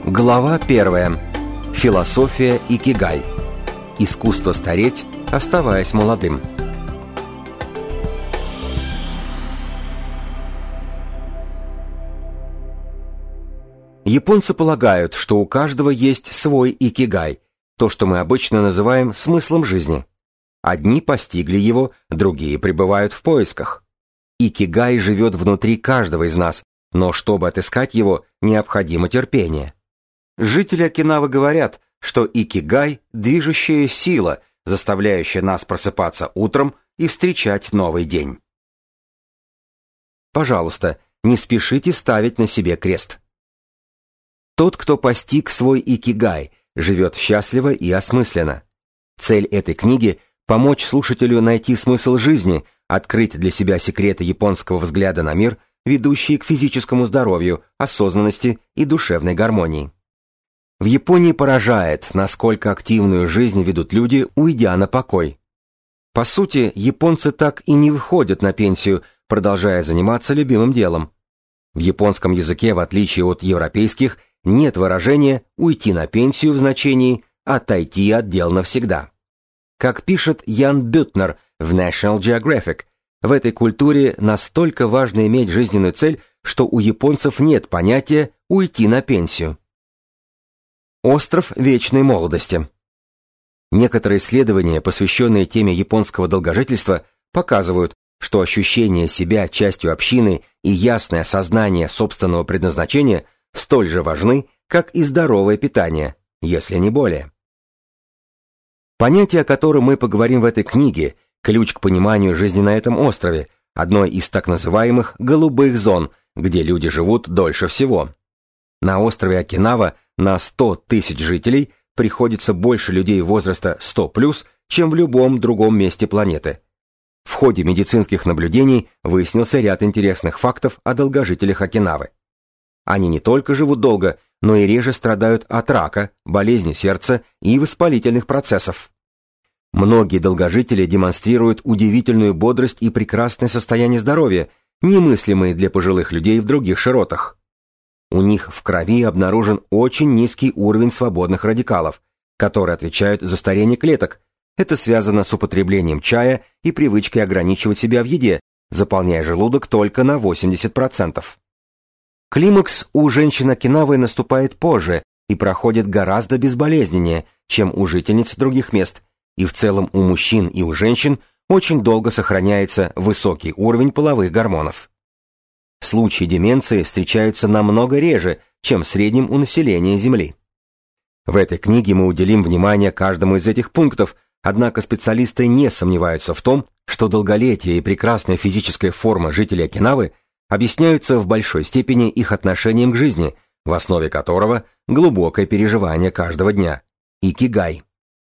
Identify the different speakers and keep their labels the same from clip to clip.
Speaker 1: Глава 1. Философия икигай. Искусство стареть, оставаясь молодым. Японцы полагают, что у каждого есть свой икигай, то, что мы обычно называем смыслом жизни. Одни постигли его, другие пребывают в поисках. Икигай живет внутри каждого из нас, но чтобы отыскать его, необходимо терпение. Жители Окинавы говорят, что икигай – движущая сила, заставляющая нас просыпаться утром и встречать новый день. Пожалуйста, не спешите ставить на себе крест. Тот, кто постиг свой икигай, живет счастливо и осмысленно. Цель этой книги – помочь слушателю найти смысл жизни, открыть для себя секреты японского взгляда на мир, ведущие к физическому здоровью, осознанности и душевной гармонии. В Японии поражает, насколько активную жизнь ведут люди, уйдя на покой. По сути, японцы так и не выходят на пенсию, продолжая заниматься любимым делом. В японском языке, в отличие от европейских, нет выражения «уйти на пенсию» в значении «отойти от дел навсегда». Как пишет Ян Бютнер в National Geographic, в этой культуре настолько важно иметь жизненную цель, что у японцев нет понятия «уйти на пенсию». Остров вечной молодости. Некоторые исследования, посвященные теме японского долгожительства, показывают, что ощущение себя частью общины и ясное осознание собственного предназначения столь же важны, как и здоровое питание, если не более. Понятие, о котором мы поговорим в этой книге, ключ к пониманию жизни на этом острове, одной из так называемых «голубых зон», где люди живут дольше всего. На острове Окинава на 100 тысяч жителей приходится больше людей возраста 100+, чем в любом другом месте планеты. В ходе медицинских наблюдений выяснился ряд интересных фактов о долгожителях Окинавы. Они не только живут долго, но и реже страдают от рака, болезни сердца и воспалительных процессов. Многие долгожители демонстрируют удивительную бодрость и прекрасное состояние здоровья, немыслимые для пожилых людей в других широтах. У них в крови обнаружен очень низкий уровень свободных радикалов, которые отвечают за старение клеток. Это связано с употреблением чая и привычкой ограничивать себя в еде, заполняя желудок только на 80%. Климакс у женщин Окинавы наступает позже и проходит гораздо безболезненнее, чем у жительниц других мест, и в целом у мужчин и у женщин очень долго сохраняется высокий уровень половых гормонов. Случаи деменции встречаются намного реже, чем в среднем у населения Земли. В этой книге мы уделим внимание каждому из этих пунктов, однако специалисты не сомневаются в том, что долголетие и прекрасная физическая форма жителей Окинавы объясняются в большой степени их отношением к жизни, в основе которого глубокое переживание каждого дня – икигай.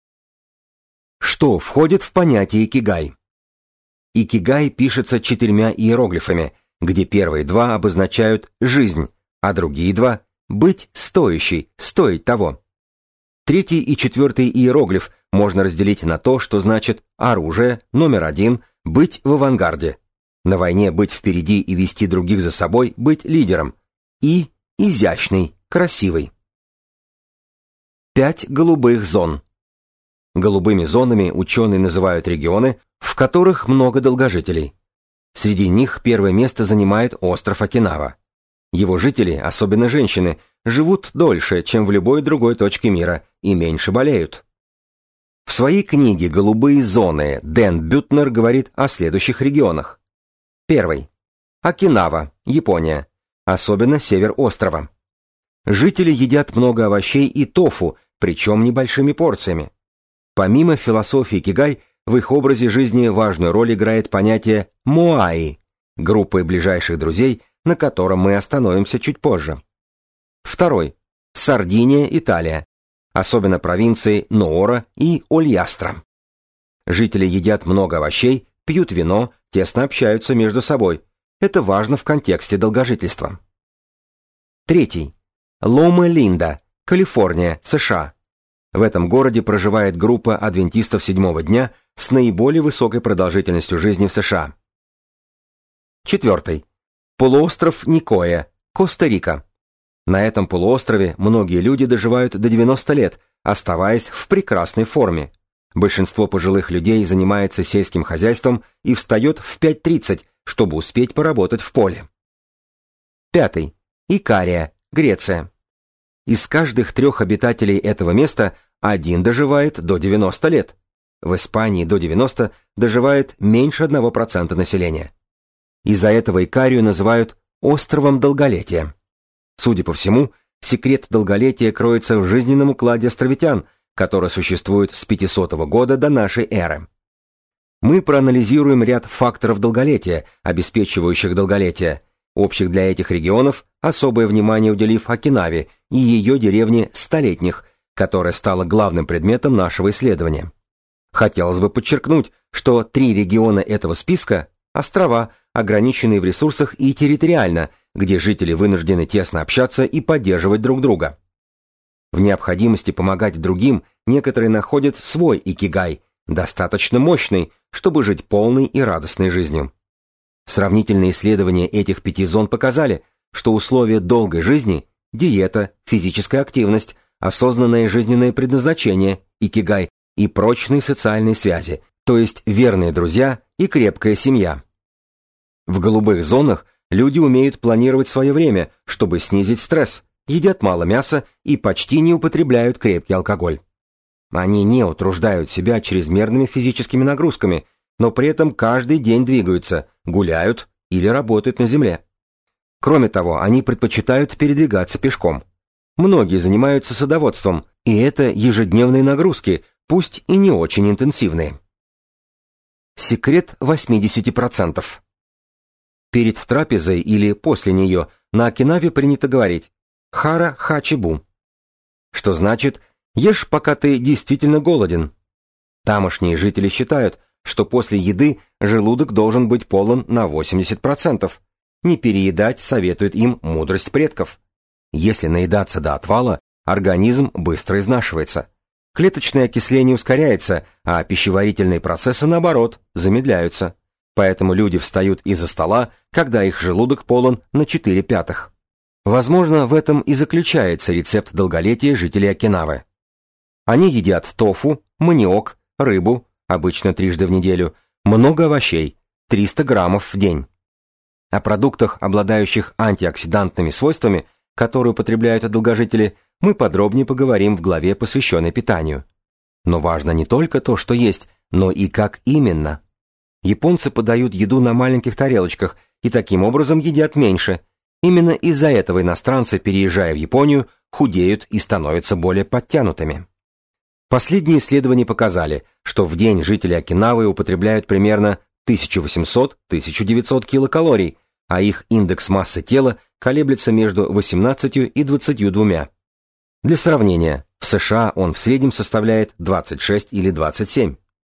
Speaker 1: Что входит в понятие икигай? Икигай пишется 4 иероглифами, где первые 2 обозначают «жизнь», а другие 2 – «быть стоящей», «стоить того». 3-й и 4-й иероглиф можно разделить на то, что значит «оружие», номер 1, «быть в авангарде», на войне быть впереди и вести других за собой, быть лидером, и «изящный», «красивый». 5 голубых зон. Голубыми зонами ученые называют регионы, в которых много долгожителей. Среди них первое место занимает остров Окинава. Его жители, особенно женщины, живут дольше, чем в любой другой точке мира, и меньше болеют. В своей книге «Голубые зоны» Дэн Бютнер говорит о следующих регионах. 1. Окинава, Япония, особенно север острова. Жители едят много овощей и тофу, причем небольшими порциями. Помимо философии икигай, в их образе жизни важную роль играет понятие «моаи» – группы ближайших друзей, на котором мы остановимся чуть позже. 2. Сардиния, Италия, особенно провинции Ноора и Ольястра. Жители едят много овощей, пьют вино, тесно общаются между собой. Это важно в контексте долгожительства. 3. Лома-Линда, Калифорния, США. В этом городе проживает группа адвентистов седьмого дня с наиболее высокой продолжительностью жизни в США. 4. Полуостров Никоя, Коста-Рика. На этом полуострове многие люди доживают до 90 лет, оставаясь в прекрасной форме. Большинство пожилых людей занимается сельским хозяйством и встает в 5:30, чтобы успеть поработать в поле. 5. Икария, Греция. Из каждых 3 обитателей этого места 1 доживает до 90 лет. В Испании до 90 доживает меньше 1% населения. Из-за этого Икарию называют островом долголетия. Судя по всему, секрет долголетия кроется в жизненном укладе островитян, который существует с 500 года до нашей эры. Мы проанализируем ряд факторов долголетия, обеспечивающих долголетие, общих для этих регионов, особое внимание уделив Окинаве и ее деревне Столетних, которая стала главным предметом нашего исследования. Хотелось бы подчеркнуть, что 3 региона этого списка – острова, ограниченные в ресурсах и территориально, где жители вынуждены тесно общаться и поддерживать друг друга. В необходимости помогать другим некоторые находят свой икигай, достаточно мощный, чтобы жить полной и радостной жизнью. Сравнительные исследования этих 5 зон показали, что условия долгой жизни – диета, физическая активность, осознанное жизненное предназначение, икигай и прочные социальные связи, то есть верные друзья и крепкая семья. В голубых зонах люди умеют планировать свое время, чтобы снизить стресс, едят мало мяса и почти не употребляют крепкий алкоголь. Они не утруждают себя чрезмерными физическими нагрузками, но при этом каждый день двигаются, гуляют или работают на земле. Кроме того, они предпочитают передвигаться пешком. Многие занимаются садоводством, и это ежедневные нагрузки, пусть и не очень интенсивные. Секрет 80%. Перед трапезой или после нее на Окинаве принято говорить «хара хачибу», что значит «ешь, пока ты действительно голоден». Тамошние жители считают, что после еды желудок должен быть полон на 80%. Не переедать советует им мудрость предков. Если наедаться до отвала, организм быстро изнашивается. Клеточное окисление ускоряется, а пищеварительные процессы, наоборот, замедляются. Поэтому люди встают из-за стола, когда их желудок полон на 4/5. Возможно, в этом и заключается рецепт долголетия жителей Окинавы. Они едят тофу, маниок, рыбу, обычно 3 раза в неделю, много овощей, 300 граммов в день. О продуктах, обладающих антиоксидантными свойствами, которые употребляют долгожители, мы подробнее поговорим в главе, посвященной питанию. Но важно не только то, что есть, но и как именно. Японцы подают еду на маленьких тарелочках и таким образом едят меньше. Именно из-за этого иностранцы, переезжая в Японию, худеют и становятся более подтянутыми. Последние исследования показали, что в день жители Окинавы употребляют примерно 1800-1900 килокалорий, а их индекс массы тела колеблется между 18 и 22. Для сравнения, в США он в среднем составляет 26 или 27.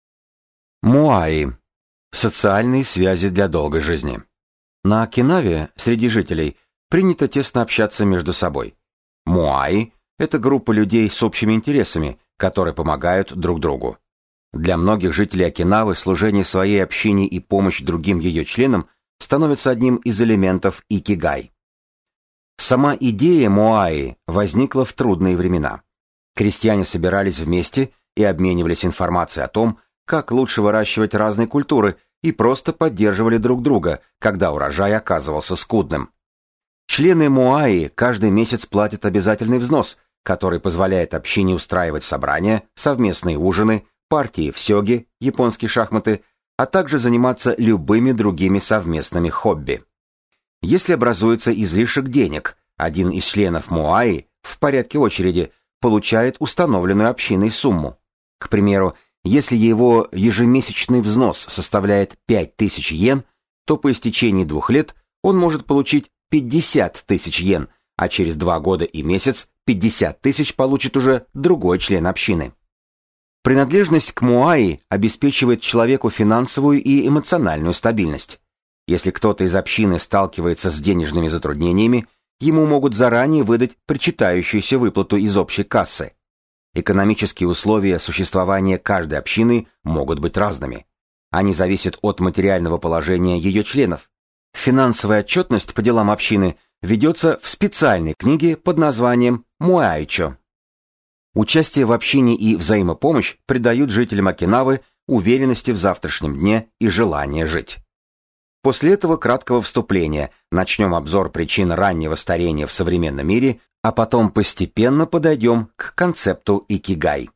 Speaker 1: Моаи. Социальные связи для долгой жизни. На Окинаве среди жителей принято тесно общаться между собой. Моаи – это группа людей с общими интересами, которые помогают друг другу. Для многих жителей Окинавы служение своей общине и помощь другим ее членам становится одним из элементов икигай. Сама идея моаи возникла в трудные времена. Крестьяне собирались вместе и обменивались информацией о том, как лучше выращивать разные культуры, и просто поддерживали друг друга, когда урожай оказывался скудным. Члены моаи каждый месяц платят обязательный взнос, который позволяет общине устраивать собрания, совместные ужины, партии в сёги, японские шахматы, а также заниматься любыми другими совместными хобби. Если образуется излишек денег, один из членов моаи в порядке очереди получает установленную общиной сумму. К примеру, если его ежемесячный взнос составляет 5000 йен, то по истечении 2 лет он может получить 50 тысяч йен, а через 2 года и месяц 50 тысяч получит уже другой член общины. Принадлежность к моаи обеспечивает человеку финансовую и эмоциональную стабильность. Если кто-то из общины сталкивается с денежными затруднениями, ему могут заранее выдать причитающуюся выплату из общей кассы. Экономические условия существования каждой общины могут быть разными. Они зависят от материального положения ее членов. Финансовая отчетность по делам общины ведется в специальной книге под названием «Муайчо». Участие в общении и взаимопомощь придают жителям Окинавы уверенности в завтрашнем дне и желание жить. После этого краткого вступления начнем обзор причин раннего старения в современном мире, а потом постепенно подойдем к концепту икигай.